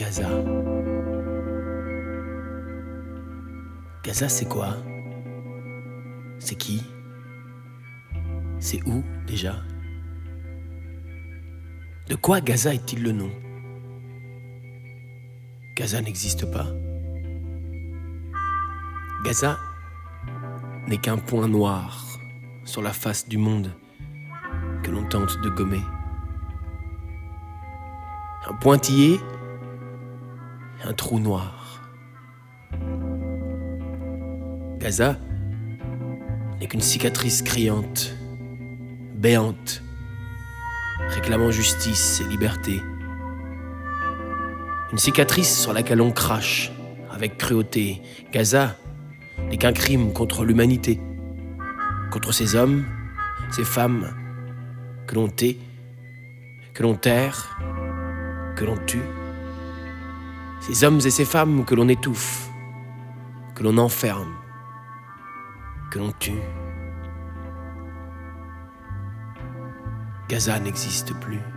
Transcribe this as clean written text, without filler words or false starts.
Gaza. Gaza, c'est quoi? C'est qui? C'est où, déjà? De quoi Gaza est-il le nom? Gaza n'existe pas. Gaza n'est qu'un point noir sur la face du monde que l'on tente de gommer. Un pointillé, un trou noir. Gaza n'est qu'une cicatrice criante, béante, réclamant justice et liberté. Une cicatrice sur laquelle on crache avec cruauté. Gaza n'est qu'un crime contre l'humanité, contre ces hommes, ces femmes que l'on tait, que l'on terre, que l'on tue. Ces hommes et ces femmes que l'on étouffe, que l'on enferme, que l'on tue. Gaza n'existe plus.